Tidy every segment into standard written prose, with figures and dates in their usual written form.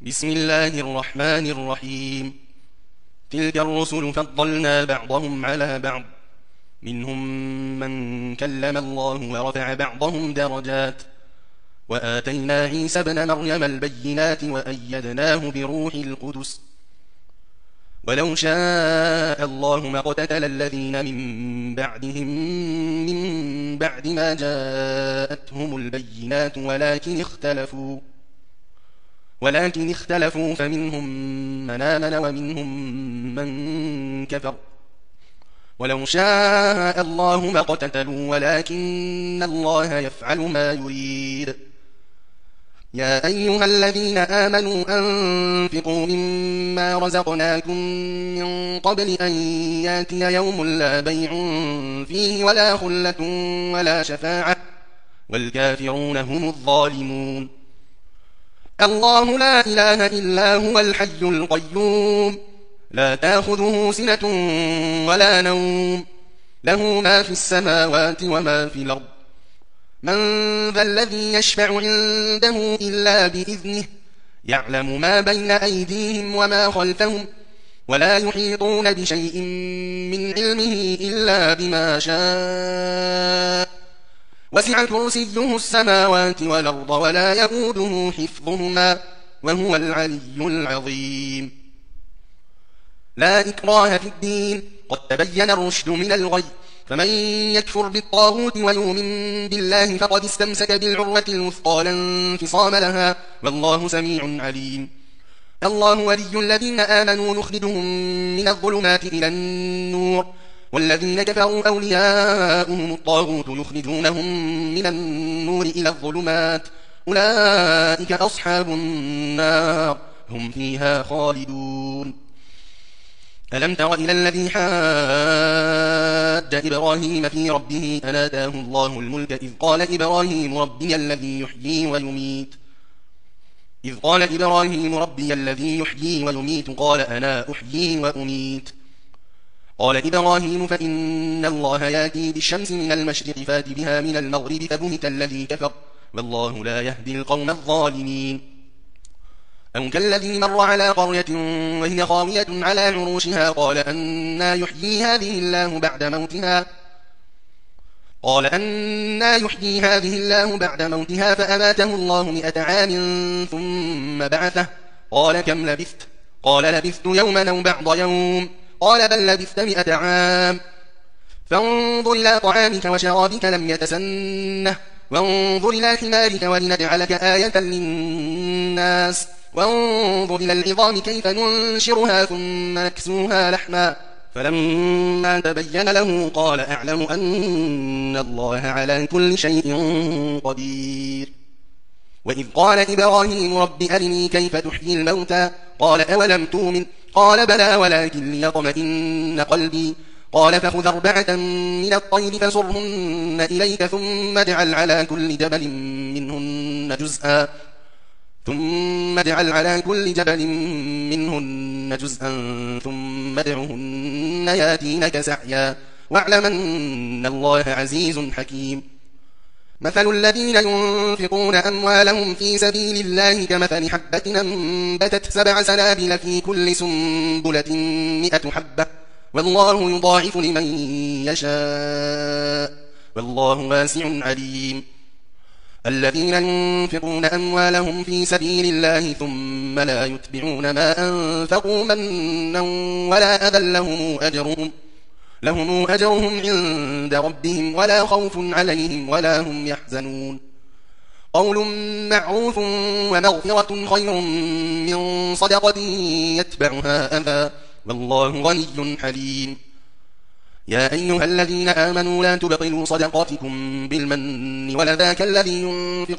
بسم الله الرحمن الرحيم. تلك الرسل فضلنا بعضهم على بعض، منهم من كلم الله ورفع بعضهم درجات، وآتينا عيسى ابن مريم البينات وأيدناه بروح القدس. ولو شاء الله ما اقتتل الذين من بعدهم من بعد ما جاءتهم البينات ولكن اختلفوا فمنهم من آمن ومنهم من كفر. ولو شاء الله ما اقتتلوا ولكن الله يفعل ما يريد. يا أيها الذين آمنوا أنفقوا مما رزقناكم من قبل أن ياتي يوم لا بيع فيه ولا خلة ولا شفاعة والكافرون هم الظالمون. الله لا إله إلا هو الحي القيوم، لا تأخذه سنة ولا نوم، له ما في السماوات وما في الأرض. من ذا الذي يشفع عنده إلا بإذنه، يعلم ما بين أيديهم وما خلفهم، ولا يحيطون بشيء من علمه إلا بما شاء. وسع كرسيه السماوات والأرض ولا يئوده حفظهما وهو العلي العظيم. لا إكراه في الدين، قد تبين الرشد من الغي، فمن يكفر بالطاغوت ويؤمن بالله فقد استمسك بالعروة الوثقى لا انفصام لها، والله سميع عليم. الله ولي الذين آمنوا يخرجهم من الظلمات إلى النور، والذين كفروا أولياؤهم الطاغوت يخرجونهم من النور إلى الظلمات، أولئك أصحاب النار هم فيها خالدون. ألم تر إلى الذي حاج إبراهيم في ربه أن آتاه الله الملك إذ قال إبراهيم ربي الذي يحيي ويميت قال أنا أحيي وأميت. قال إبراهيم فإن الله يأتي بالشمس من المشرق فات بها من المغرب فبهت الذي كفر، والله لا يهدي القوم الظالمين. أو كالذي مر على قرية وهي خاوية على عروشها قال أنى يحيي هذه الله بعد موتها فأماته الله 100 عام ثم بعثه. قال كم لبثت؟ قال لبثت يوما أو بعض يوم. قال بل لبثت 100 عام. فانظر إلى طعامك وشرابك لم يتسنه، وانظر إلى حمارك ولنجعلك آية للناس، وانظر إلى العظام كيف ننشرها ثم نكسوها لحما. فلما تبين له قال أعلم أن الله على كل شيء قدير. وإذ قال إبراهيم رب أرني كيف تحيي الموتى قال أولم تؤمن قال بلى ولكن ليطمئن قلبي. قال فخذ 4 من الطير فصرهن إليك ثم اجعل على كل جبل منهن جزءا ثم ادعهن ياتينك سعيا واعلم أن الله عزيز حكيم. مثل الذين ينفقون أموالهم في سبيل الله كمثل حبة أنبتت 7 سنابل في كل سنبلة 100 حبة، والله يضاعف لمن يشاء والله واسع عليم. الذين ينفقون أموالهم في سبيل الله ثم لا يتبعون ما أنفقوا منا ولا أذى لهم أجرهم عند ربهم ولا خوف عليهم ولا هم يحزنون. قول معروف ومغفرة خير من صدقة يتبعها أذى، والله غني حليم. يا أيها الذين آمنوا لا تبطلوا صدقاتكم بالمن والأذى كالذي ينفق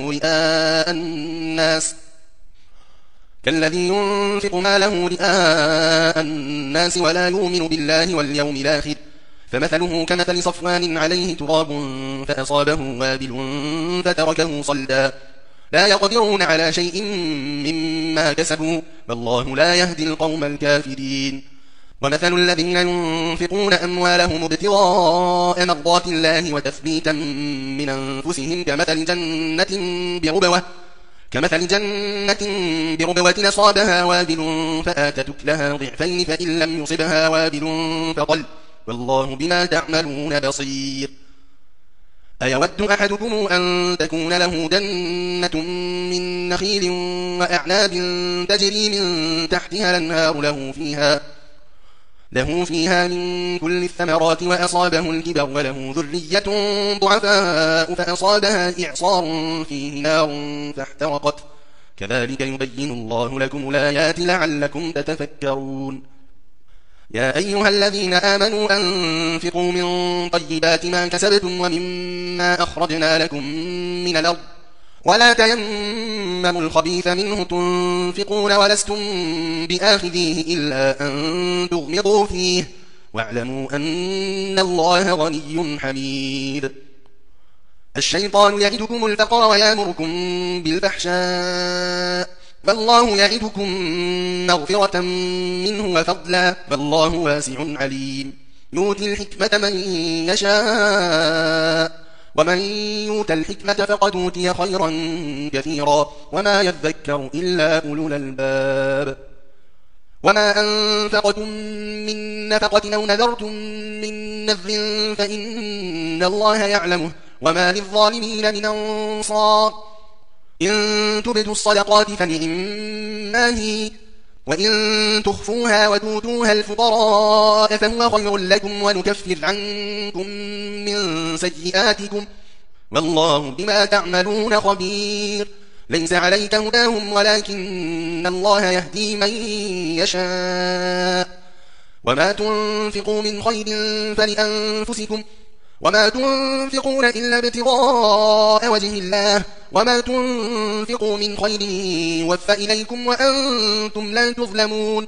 ماله رئاء الناس ولا يؤمن بالله واليوم الآخر، فمثله كمثل صفوان عليه تراب فأصابه وابل فتركه صلدا، لا يقدرون على شيء مما كسبوا، والله لا يهدي القوم الكافرين. ومثل الذين ينفقون أموالهم ابتغاء مرضات الله وتثبيتا من أنفسهم كمثل جنة كمثل جنة بربوة أصابها وابل فآتت أكلها ضعفين فإن لم يصبها وابل فطل والله بما تعملون بصير أيود أحدكم أن تكون له جنة من نخيل وأعناب تجري من تحتها الأنهار له فيها من كل الثمرات وأصابه الكبر وله ذرية ضعفاء فأصابها إعصار فيه نار فاحترقت كذلك يبين الله لكم الآيات لعلكم تتفكرون يا أيها الذين آمنوا أنفقوا من طيبات ما كسبتم ومما أخرجنا لكم من الأرض ولا تيمموا الخبيث منه تنفقون ولستم بآخذيه إلا أن تغمضوا فيه واعلموا أن الله غني حميد الشيطان يعدكم الفقر ويأمركم بالفحشاء فالله يعدكم مغفرة منه وفضلا والله واسع عليم يؤتي الحكمة من يشاء ومن يؤت الحكمة فقد أوتي خيرا كثيرا وما يذكر إلا أولو الألباب وما أنفقتم من نفقة أو نذرتم من نذر فإن الله يعلمه وما للظالمين من أنصار إن تبدوا الصدقات فنعما هي وإن تخفوها وتؤتوها الفقراء فهو خير لكم ونكفر عنكم من سيئاتكم والله بما تعملون خبير ليس عليك هداهم ولكن الله يهدي من يشاء وما تنفقوا من خير فلأنفسكم وما تنفقون إلا ابتغاء وجه الله وما تنفقوا من خير يوفى إليكم وأنتم لا تظلمون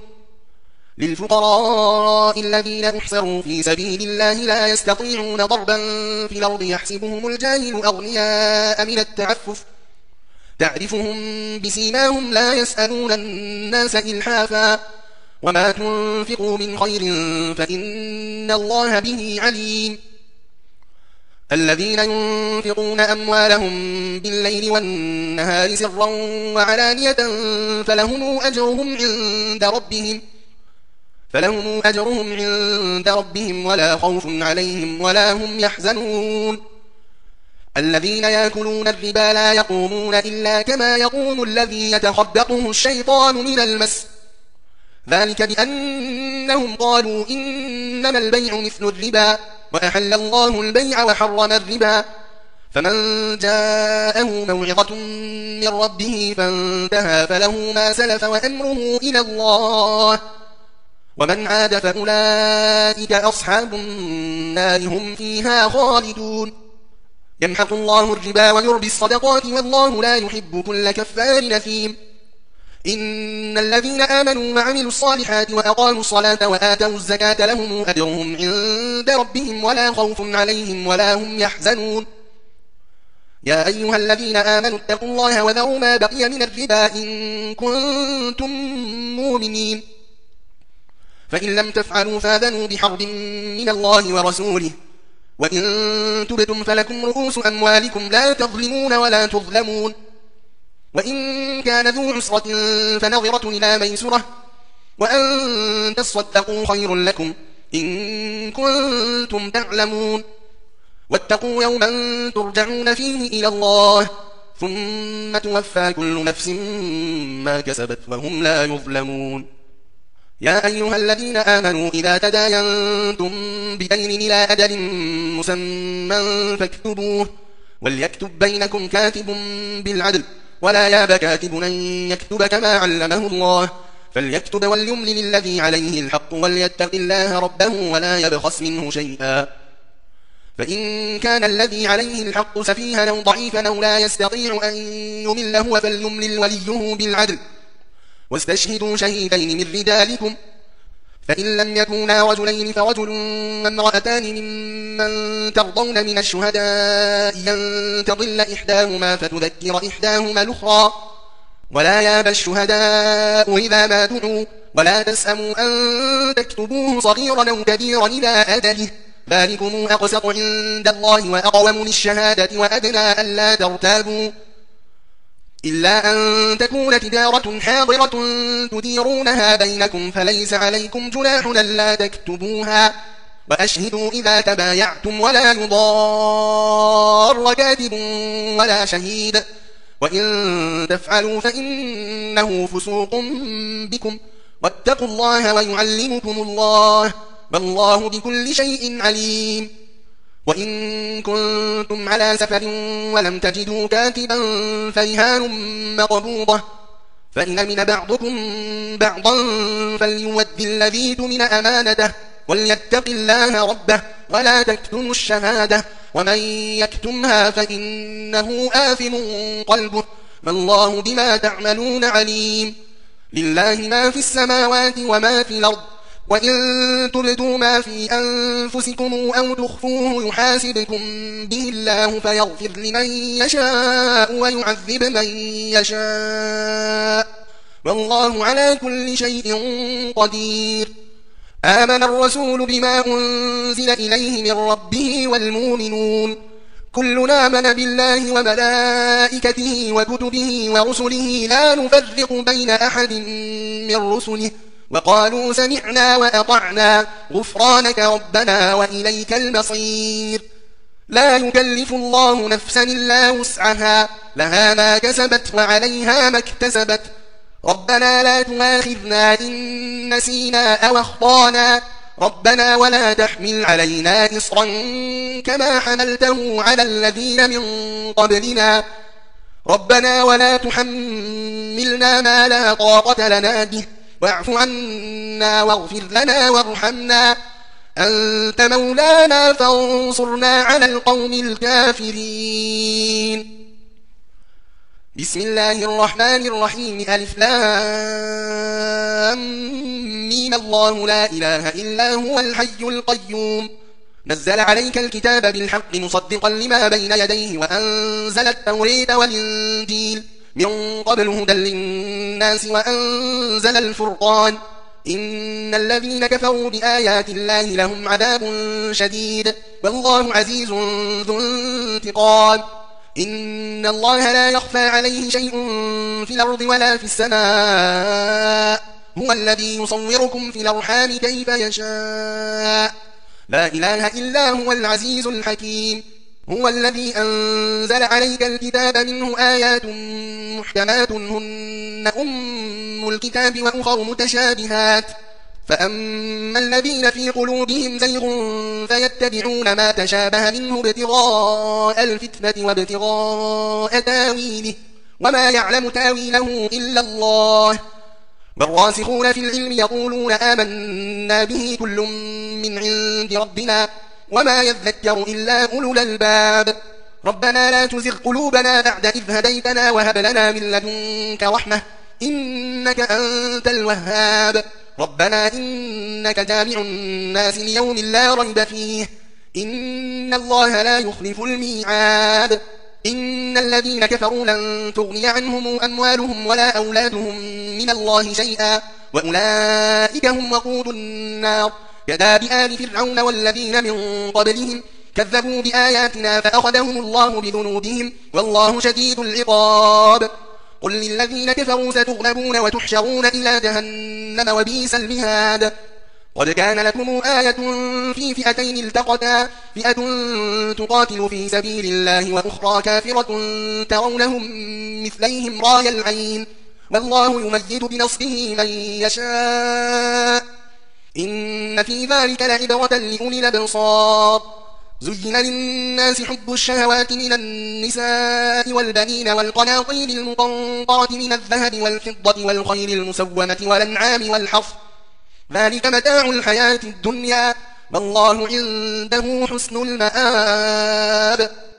للفقراء الذين احصروا في سبيل الله لا يستطيعون ضربا في الأرض يحسبهم الجاهل أغنياء من التعفف تعرفهم بسيماهم لا يسألون الناس إلحافا وما تنفقوا من خير فإن الله به عليم الذين ينفقون أموالهم بالليل والنهار سرا وعلانية فلهم أجرهم عند ربهم ولا خوف عليهم ولا هم يحزنون الذين يأكلون الربا لا يقومون إلا كما يقوم الذي يتخبطه الشيطان من المس ذلك بأنهم قالوا إنما البيع مثل الربا وأحل الله البيع وحرم الربا فمن جاءه موعظة من ربه فانتهى فله ما سلف وأمره إلى الله ومن عاد فأولئك أصحاب النار هم فيها خالدون يمحق الله الربا ويربي الصدقات والله لا يحب كل كفار نثيم إن الذين آمنوا وعملوا الصالحات وأقاموا الصلاة وآتوا الزكاة لهم أجرهم عند ربهم ولا خوف عليهم ولا هم يحزنون يا أيها الذين آمنوا اتقوا الله وذروا ما بقي من الربا إن كنتم مؤمنين فإن لم تفعلوا فاذنوا بحرب من الله ورسوله وإن تبتم فلكم رؤوس أموالكم لا تظلمون ولا تظلمون وإن كان ذو عسرة فنظرة إلى ميسرة وأن تصدقوا خير لكم إن كنتم تعلمون واتقوا يوما ترجعون فيه إلى الله ثم توفى كل نفس ما كسبت وهم لا يظلمون يا أيها الذين آمنوا إذا تداينتم بدين إلى أجل مسمى فاكتبوه وليكتب بينكم كاتب بالعدل ولا ياب كاتب أن يكتب كما علمه الله فليكتب وليملل الذي عليه الحق وليتق الله ربه ولا يبخس منه شيئا فإن كان الذي عليه الحق سفيها أو ضعيفا أو لا يستطيع أن يمل هو فليملل وليه بالعدل واستشهدوا شهيدين من رجالكم فإن لم يكونا رجلين فرجل وامرأتان ممن ترضون من الشهداء أن تضل إحداهما فتذكر إحداهما الأخرى ولا ياب الشهداء إذا ما دعوا ولا تسأموا أن تكتبوه صغيرا أو كبيرا إلى أجله ذلكم أقسط عند الله وأقوم للشهادة وأدنى ألا ترتابوا إلا أن تكون تجارة حاضرة تديرونها بينكم فليس عليكم جناح ألا تكتبوها وأشهدوا إذا تبايعتم ولا يضار كاتب ولا شهيد وإن تفعلوا فإنه فسوق بكم واتقوا الله ويعلمكم الله والله بكل شيء عليم. وإن كنتم على سفر ولم تجدوا كاتبا فرهان مقبوضة فإن أمن بعضكم بعضا فليود الذي اؤتمن أمانته وليتق الله ربه ولا تكتموا الشهادة ومن يكتمها فإنه آثم قلبه والله بما تعملون عليم. لله ما في السماوات وما في الأرض وإن تبدوا ما في أنفسكم أو تخفوه يحاسبكم به الله فيغفر لمن يشاء ويعذب من يشاء والله على كل شيء قدير. آمن الرسول بما أنزل إليه من ربه والمؤمنون كلنا آمن بالله وملائكته وكتبه ورسله لا نفرق بين أحد من رسله وقالوا سمعنا وأطعنا غفرانك ربنا وإليك المصير. لا يكلف الله نفسا إلا وسعها لها ما كسبت وعليها ما اكتسبت ربنا لا تؤاخذنا إن نسينا أو أخطانا ربنا ولا تحمل علينا إصرا كما حملته على الذين من قبلنا ربنا ولا تحملنا ما لا طاقة لنا به واعف عنا واغفر لنا وارحمنا أنت مولانا فانصرنا على القوم الكافرين. بسم الله الرحمن الرحيم ألف لام ميم الله لا إله إلا هو الحي القيوم نزل عليك الكتاب بالحق مصدقا لما بين يديه وأنزل التوريت والإنجيل من قبل هدى للناس وأنزل الفرقان إن الذين كفروا بآيات الله لهم عذاب شديد والله عزيز ذو انتقام. إن الله لا يخفى عليه شيء في الأرض ولا في السماء هو الذي يصوركم في الأرحام كيف يشاء لا إله إلا هو العزيز الحكيم. هو الذي أنزل عليك الكتاب منه آيات محكمات هن أم الكتاب وأخر متشابهات فأما الذين في قلوبهم زيغ فيتبعون ما تشابه منه ابتغاء الفتنة وابتغاء تاويله وما يعلم تاويله إلا الله والراسخون في العلم يقولون آمنا به كل من عند ربنا وما يذكر إلا أولو الألباب. ربنا لا تزغ قلوبنا بعد إذ هديتنا وهب لنا من لدنك رحمة إنك أنت الوهاب. ربنا إنك جامع الناس ليوم لا ريب فيه إن الله لا يخلف الميعاد. إن الذين كفروا لن تغني عنهم أموالهم ولا أولادهم من الله شيئا وأولئك هم وقود النار كداب آل فرعون والذين من قبلهم كذبوا بآياتنا فأخذهم الله بذنوبهم والله شديد العقاب. قل للذين كفروا ستغلبون وتحشرون إلى جهنم وبئس المهاد. قد كان لكم آية في فئتين التقتا فئة تقاتل في سبيل الله وأخرى كافرة ترونهم مثليهم راي العين والله يميد بنصره من يشاء إن في ذلك لعبرة لأولي الأبصار. زين للناس حب الشهوات من النساء والبنين والقناطير المقنطرة من الذهب والفضة والخيل المسومة والأنعام والحرث ذلك متاع الحياة الدنيا والله عنده حسن المآب.